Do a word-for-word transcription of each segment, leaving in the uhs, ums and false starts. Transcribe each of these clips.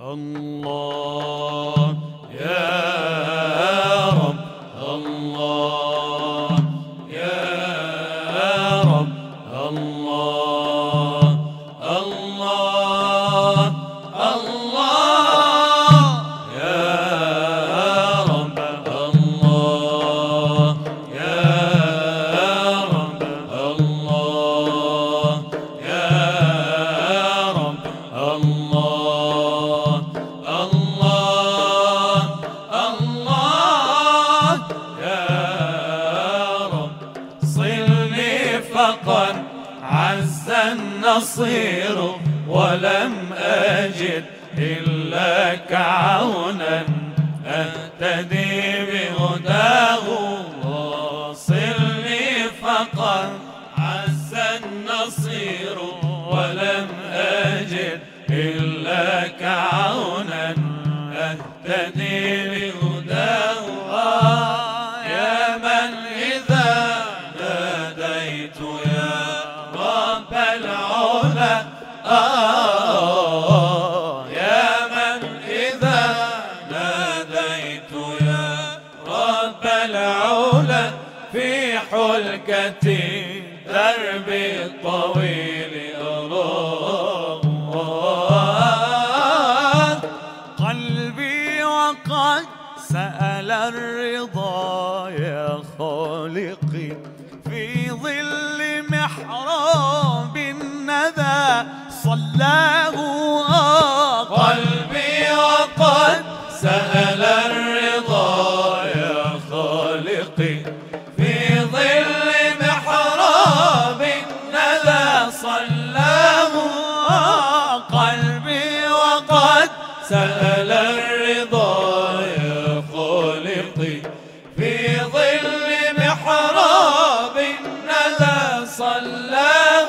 الله يا رب، الله يا رب، الله الله الله يا رب، الله يا رب، الله يا رب، الله الله الله يا رب. صلني فقد عز النصير ولم أجد إلاك عونا أهتدي بهداه. صلني فقد عز النصير ولم أجد إلاك عونا أهتدي بهداه. يا من إذا ناديت يا رب العلا، آه يا من إذا ناديت يا رب العلا في حلكة دربي الطويل أراه. قلبي وقد سأل الرضا يا خالقي في ظل محراب الندى صلاه. قلبي وقد سأل الرضا يا خالقي في ظل محراب الندى صلاه. قلبي وقد سأل الرضا يا خالقي في ظل محراب الندى صلاه.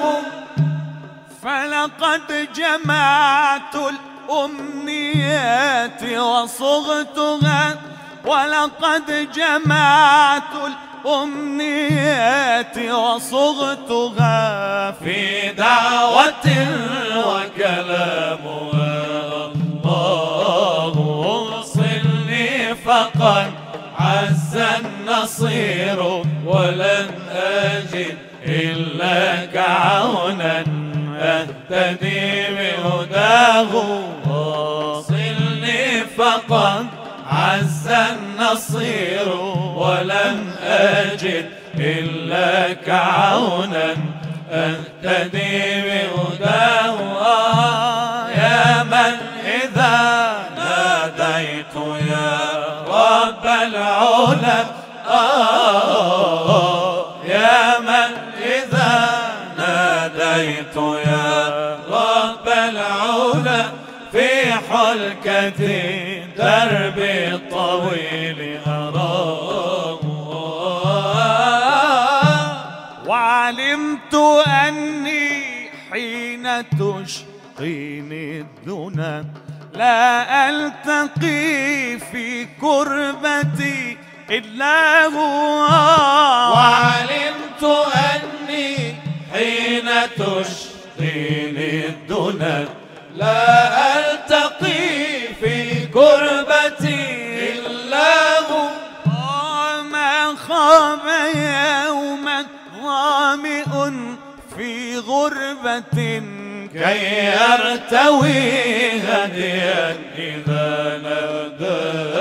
فلقد جمعت الأمنيات وصغتها، ولقد جمعت الأمنيات وصغتها في دعوة وكلامها. الله صلني فقد عز النصير ولن أجد إلاك عونا أهتدي بهداه. صلني فقد عز النصير ولم أجد إلاك عونا أهتدي بهداه. يا من إذا ناديت يا رب العلا، آه يا من إذا ناديت يا رب العلا في حلكة دربي الطويل أراه. وعلمت أني حين تشقيني الدنا لا ألتقي في كربتي إلا هو. وعلمت أني حين تشقيني الدنا لا ألتقي في كربتي إلا هو. ما خاب يوما ظامئ في غربة كي يرتوي هديا إذا نادى.